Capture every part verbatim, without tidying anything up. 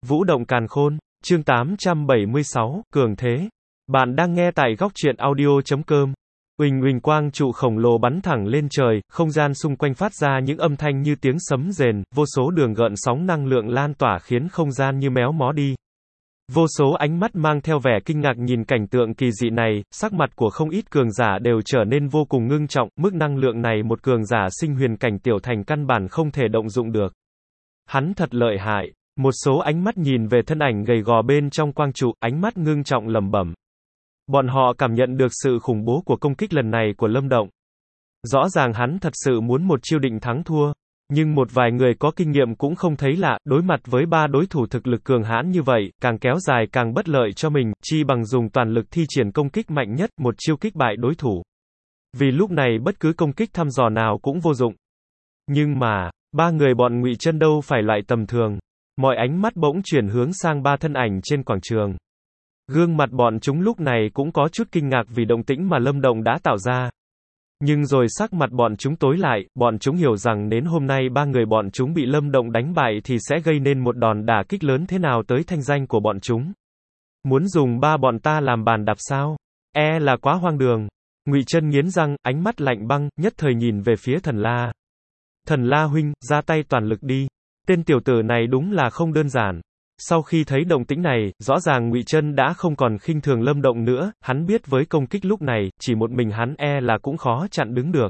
Vũ động càn khôn, chương tám trăm bảy mươi sáu, cường thế. Bạn đang nghe tại góc truyện audio chấm com. Uỳnh uỳnh quang trụ khổng lồ bắn thẳng lên trời, không gian xung quanh phát ra những âm thanh như tiếng sấm rền, vô số đường gợn sóng năng lượng lan tỏa khiến không gian như méo mó đi. Vô số ánh mắt mang theo vẻ kinh ngạc nhìn cảnh tượng kỳ dị này, sắc mặt của không ít cường giả đều trở nên vô cùng ngưng trọng, mức năng lượng này một cường giả sinh huyền cảnh tiểu thành căn bản không thể động dụng được. Hắn thật lợi hại. Một số ánh mắt nhìn về thân ảnh gầy gò bên trong quang trụ, ánh mắt ngưng trọng lẩm bẩm. Bọn họ cảm nhận được sự khủng bố của công kích lần này của Lâm Động. Rõ ràng hắn thật sự muốn một chiêu định thắng thua. Nhưng một vài người có kinh nghiệm cũng không thấy lạ, đối mặt với ba đối thủ thực lực cường hãn như vậy, càng kéo dài càng bất lợi cho mình, chi bằng dùng toàn lực thi triển công kích mạnh nhất, một chiêu kích bại đối thủ. Vì lúc này bất cứ công kích thăm dò nào cũng vô dụng. Nhưng mà, ba người bọn Ngụy Chân đâu phải loại tầm thường. Mọi ánh mắt bỗng chuyển hướng sang ba thân ảnh trên quảng trường. Gương mặt bọn chúng lúc này cũng có chút kinh ngạc vì động tĩnh mà Lâm Động đã tạo ra. Nhưng rồi sắc mặt bọn chúng tối lại, bọn chúng hiểu rằng đến hôm nay ba người bọn chúng bị Lâm Động đánh bại thì sẽ gây nên một đòn đả kích lớn thế nào tới thanh danh của bọn chúng. Muốn dùng ba bọn ta làm bàn đạp sao? E là quá hoang đường. Ngụy Chân nghiến răng, ánh mắt lạnh băng, nhất thời nhìn về phía Thần La. Thần La huynh, ra tay toàn lực đi. Tên tiểu tử này đúng là không đơn giản. Sau khi thấy động tĩnh này, rõ ràng Ngụy Chân đã không còn khinh thường Lâm Động nữa, hắn biết với công kích lúc này, chỉ một mình hắn e là cũng khó chặn đứng được.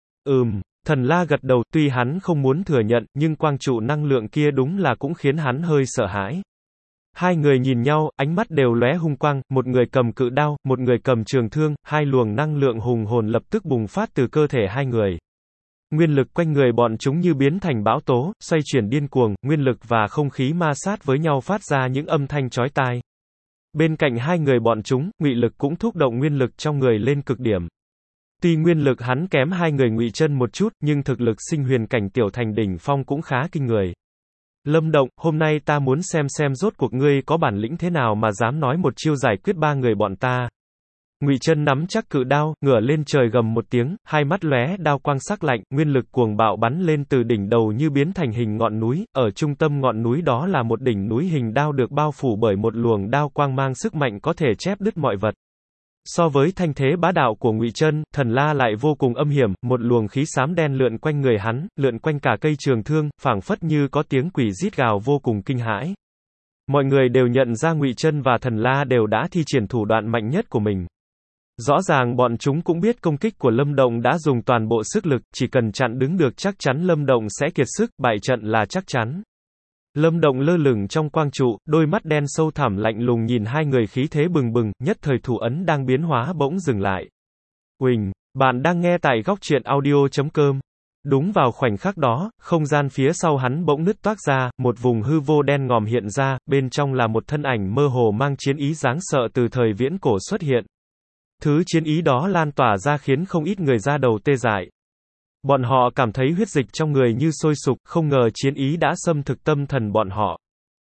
Ừm, Thần La gật đầu, tuy hắn không muốn thừa nhận, nhưng quang trụ năng lượng kia đúng là cũng khiến hắn hơi sợ hãi. Hai người nhìn nhau, ánh mắt đều lóe hung quang, một người cầm cự đao, một người cầm trường thương, hai luồng năng lượng hùng hồn lập tức bùng phát từ cơ thể hai người. Nguyên lực quanh người bọn chúng như biến thành bão tố, xoay chuyển điên cuồng, nguyên lực và không khí ma sát với nhau phát ra những âm thanh chói tai. Bên cạnh hai người bọn chúng, Ngụy Lực cũng thúc động nguyên lực trong người lên cực điểm. Tuy nguyên lực hắn kém hai người Ngụy Chân một chút, nhưng thực lực sinh huyền cảnh tiểu thành đỉnh phong cũng khá kinh người. Lâm Động, hôm nay ta muốn xem xem rốt cuộc ngươi có bản lĩnh thế nào mà dám nói một chiêu giải quyết ba người bọn ta. Ngụy Chân nắm chắc cự đao, ngửa lên trời gầm một tiếng, hai mắt lóe đao quang sắc lạnh, nguyên lực cuồng bạo bắn lên từ đỉnh đầu như biến thành hình ngọn núi, ở trung tâm ngọn núi đó là một đỉnh núi hình đao được bao phủ bởi một luồng đao quang mang sức mạnh có thể chém đứt mọi vật. So với thanh thế bá đạo của Ngụy Chân, Thần La lại vô cùng âm hiểm, một luồng khí xám đen lượn quanh người hắn, lượn quanh cả cây trường thương, phảng phất như có tiếng quỷ rít gào vô cùng kinh hãi. Mọi người đều nhận ra Ngụy Chân và Thần La đều đã thi triển thủ đoạn mạnh nhất của mình. Rõ ràng bọn chúng cũng biết công kích của Lâm Động đã dùng toàn bộ sức lực, chỉ cần chặn đứng được chắc chắn Lâm Động sẽ kiệt sức, bại trận là chắc chắn. Lâm Động lơ lửng trong quang trụ, đôi mắt đen sâu thẳm lạnh lùng nhìn hai người khí thế bừng bừng, nhất thời thủ ấn đang biến hóa bỗng dừng lại. Uỳnh, bạn đang nghe tại góc truyện audio chấm com. Đúng vào khoảnh khắc đó, không gian phía sau hắn bỗng nứt toác ra, một vùng hư vô đen ngòm hiện ra, bên trong là một thân ảnh mơ hồ mang chiến ý đáng sợ từ thời viễn cổ xuất hiện. Thứ chiến ý đó lan tỏa ra khiến không ít người da đầu tê dại. Bọn họ cảm thấy huyết dịch trong người như sôi sục, không ngờ chiến ý đã xâm thực tâm thần bọn họ.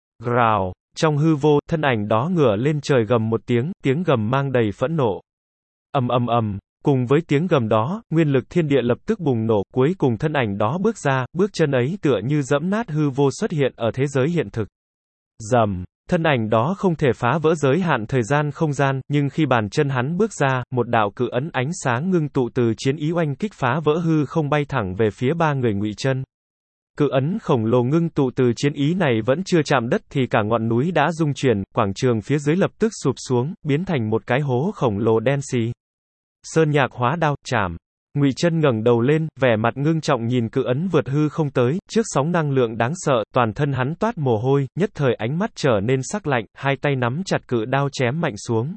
Gào, trong hư vô, thân ảnh đó ngửa lên trời gầm một tiếng, tiếng gầm mang đầy phẫn nộ. Ầm ầm ầm, cùng với tiếng gầm đó, nguyên lực thiên địa lập tức bùng nổ, cuối cùng thân ảnh đó bước ra, bước chân ấy tựa như dẫm nát hư vô xuất hiện ở thế giới hiện thực. Rầm. Thân ảnh đó không thể phá vỡ giới hạn thời gian không gian, nhưng khi bàn chân hắn bước ra, một đạo cự ấn ánh sáng ngưng tụ từ chiến ý oanh kích phá vỡ hư không bay thẳng về phía ba người Ngụy Chân. Cự ấn khổng lồ ngưng tụ từ chiến ý này vẫn chưa chạm đất thì cả ngọn núi đã rung chuyển, quảng trường phía dưới lập tức sụp xuống, biến thành một cái hố khổng lồ đen xì. Sơn nhạc hóa đao, chảm. Ngụy Chân ngẩng đầu lên, vẻ mặt ngưng trọng nhìn cự ấn vượt hư không tới, trước sóng năng lượng đáng sợ, toàn thân hắn toát mồ hôi, nhất thời ánh mắt trở nên sắc lạnh, hai tay nắm chặt cự đao chém mạnh xuống.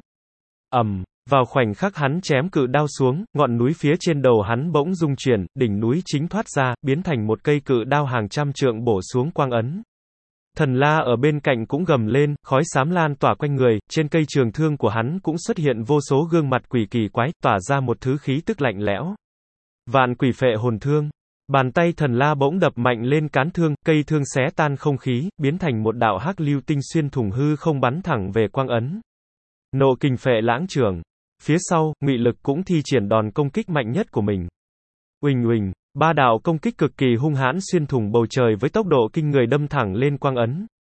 Ầm, vào khoảnh khắc hắn chém cự đao xuống, ngọn núi phía trên đầu hắn bỗng rung chuyển, đỉnh núi chính thoát ra, biến thành một cây cự đao hàng trăm trượng bổ xuống quang ấn. Thần La ở bên cạnh cũng gầm lên, khói xám lan tỏa quanh người, trên cây trường thương của hắn cũng xuất hiện vô số gương mặt quỷ kỳ quái, tỏa ra một thứ khí tức lạnh lẽo. Vạn quỷ phệ hồn thương. Bàn tay Thần La bỗng đập mạnh lên cán thương, cây thương xé tan không khí, biến thành một đạo hắc lưu tinh xuyên thủng hư không bắn thẳng về quang ấn. Nộ kình phệ lãng trưởng. Phía sau, Ngụy Lực cũng thi triển đòn công kích mạnh nhất của mình. Uỳnh uỳnh, ba đạo công kích cực kỳ hung hãn xuyên thủng bầu trời với tốc độ kinh người đâm thẳng lên quang ấn.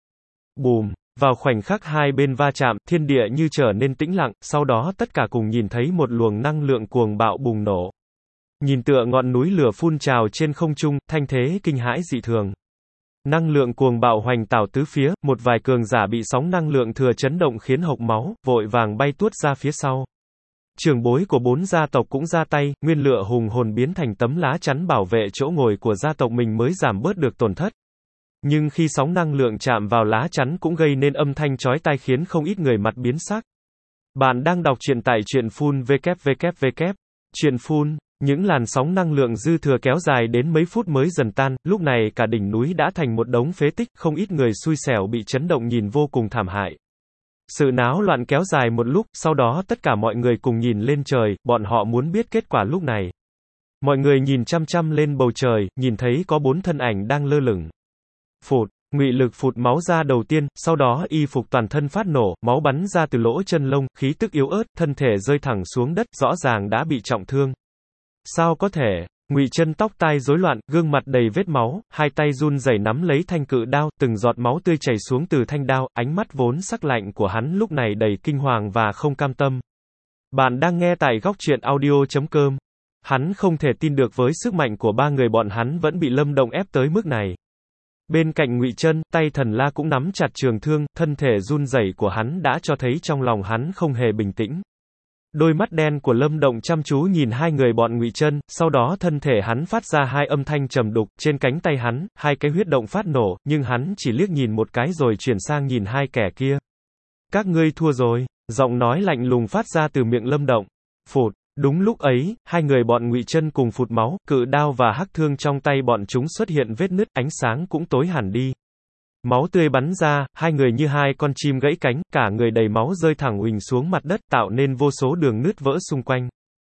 Bùm! Vào khoảnh khắc hai bên va chạm, thiên địa như trở nên tĩnh lặng, sau đó tất cả cùng nhìn thấy một luồng năng lượng cuồng bạo bùng nổ. Nhìn tựa ngọn núi lửa phun trào trên không trung, thanh thế kinh hãi dị thường. Năng lượng cuồng bạo hoành tảo tứ phía, một vài cường giả bị sóng năng lượng thừa chấn động khiến hộc máu, vội vàng bay tuốt ra phía sau. Trưởng bối của bốn gia tộc cũng ra tay, nguyên lửa hùng hồn biến thành tấm lá chắn bảo vệ chỗ ngồi của gia tộc mình mới giảm bớt được tổn thất. Nhưng khi sóng năng lượng chạm vào lá chắn cũng gây nên âm thanh chói tai khiến không ít người mặt biến sắc. Bạn đang đọc truyện tại truyện phun vê kép vê kép vê kép. Truyện phun, những làn sóng năng lượng dư thừa kéo dài đến mấy phút mới dần tan, lúc này cả đỉnh núi đã thành một đống phế tích, không ít người xui xẻo bị chấn động nhìn vô cùng thảm hại. Sự náo loạn kéo dài một lúc, sau đó tất cả mọi người cùng nhìn lên trời, bọn họ muốn biết kết quả lúc này. Mọi người nhìn chăm chăm lên bầu trời, nhìn thấy có bốn thân ảnh đang lơ lửng. Phụt, Ngụy Lực phụt máu ra đầu tiên, sau đó y phục toàn thân phát nổ, máu bắn ra từ lỗ chân lông, khí tức yếu ớt, thân thể rơi thẳng xuống đất, rõ ràng đã bị trọng thương. Sao có thể? Ngụy Chân tóc tai rối loạn, gương mặt đầy vết máu, hai tay run rẩy nắm lấy thanh cự đao, từng giọt máu tươi chảy xuống từ thanh đao, ánh mắt vốn sắc lạnh của hắn lúc này đầy kinh hoàng và không cam tâm. Bạn đang nghe tại góc truyện audio chấm com. Hắn không thể tin được với sức mạnh của ba người bọn hắn vẫn bị Lâm Động ép tới mức này. Bên cạnh Ngụy Chân, tay Thần La cũng nắm chặt trường thương, thân thể run rẩy của hắn đã cho thấy trong lòng hắn không hề bình tĩnh. Đôi mắt đen của Lâm Động chăm chú nhìn hai người bọn Ngụy Chân, sau đó thân thể hắn phát ra hai âm thanh trầm đục, trên cánh tay hắn, hai cái huyết động phát nổ, nhưng hắn chỉ liếc nhìn một cái rồi chuyển sang nhìn hai kẻ kia. Các ngươi thua rồi, giọng nói lạnh lùng phát ra từ miệng Lâm Động. Phụt, đúng lúc ấy, hai người bọn Ngụy Chân cùng phụt máu, cự đao và hắc thương trong tay bọn chúng xuất hiện vết nứt, ánh sáng cũng tối hẳn đi. Máu tươi bắn ra, hai người như hai con chim gãy cánh, cả người đầy máu rơi thẳng uỳnh xuống mặt đất, tạo nên vô số đường nứt vỡ xung quanh.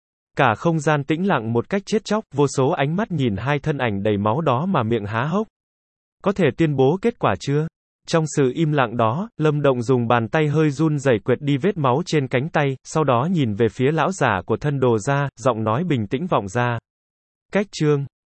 Cả không gian tĩnh lặng một cách chết chóc, vô số ánh mắt nhìn hai thân ảnh đầy máu đó mà miệng há hốc. Có thể tuyên bố kết quả chưa? Trong sự im lặng đó, Lâm Động dùng bàn tay hơi run rẩy quệt đi vết máu trên cánh tay, sau đó nhìn về phía lão giả của thân đồ gia, giọng nói bình tĩnh vọng ra. Cách chương